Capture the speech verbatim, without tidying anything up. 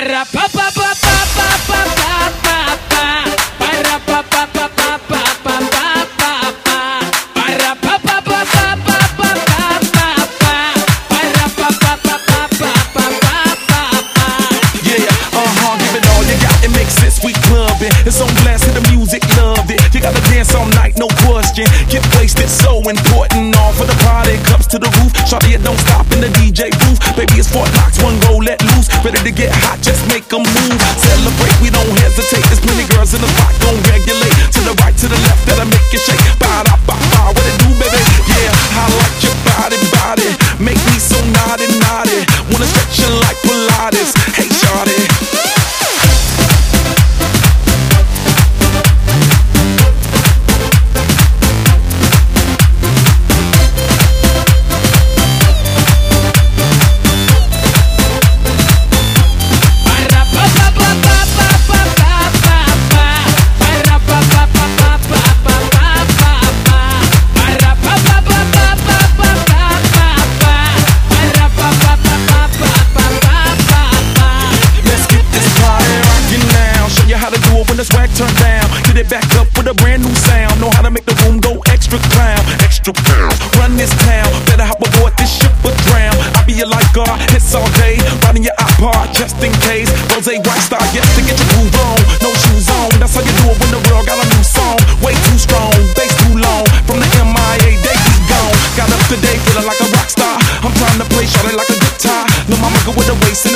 Para pa pa pa pa pa pa pa pa pa. Para pa pa pa pa pa pa pa pa pa. Para pa pa pa pa pa pa pa pa pa. Para pa pa pa pa pa pa pa pa. Yeah, uh-huh, give it all you got, it makes sense, we clubbing. It's on blast, hit the music, love it. You gotta dance all night, no question. Get wasted, so important. All for the party, cups to the roof. Shawty, it don't stop in the D J booth. Baby, it's Fort Knox, one go, let loose. Ready to get hot, just make them move. Celebrate, we don't hesitate. There's plenty girls in the spot, gon' regulate. To the right, to the left, that'll make you shake. Ba da ba ba, what it do, baby? Yeah, I like your body, body. Make me so naughty, naughty. Wanna stretch you like Pilates. Hey, shawty. Turn down, get it back up with a brand new sound. Know how to make the room go extra clown, extra pound. Run this town, better hop aboard this ship or drown. I be your lifeguard, hits all day, riding your iPod just in case. Rose White Star, yes, to get your groove on. No shoes on, that's how you do it when the world got a new song. Way too strong, bass too long. From the M I A, they be gone. Got up today, feeling like a rock star. I'm trying to play shawty like a guitar. No mama go with the waist.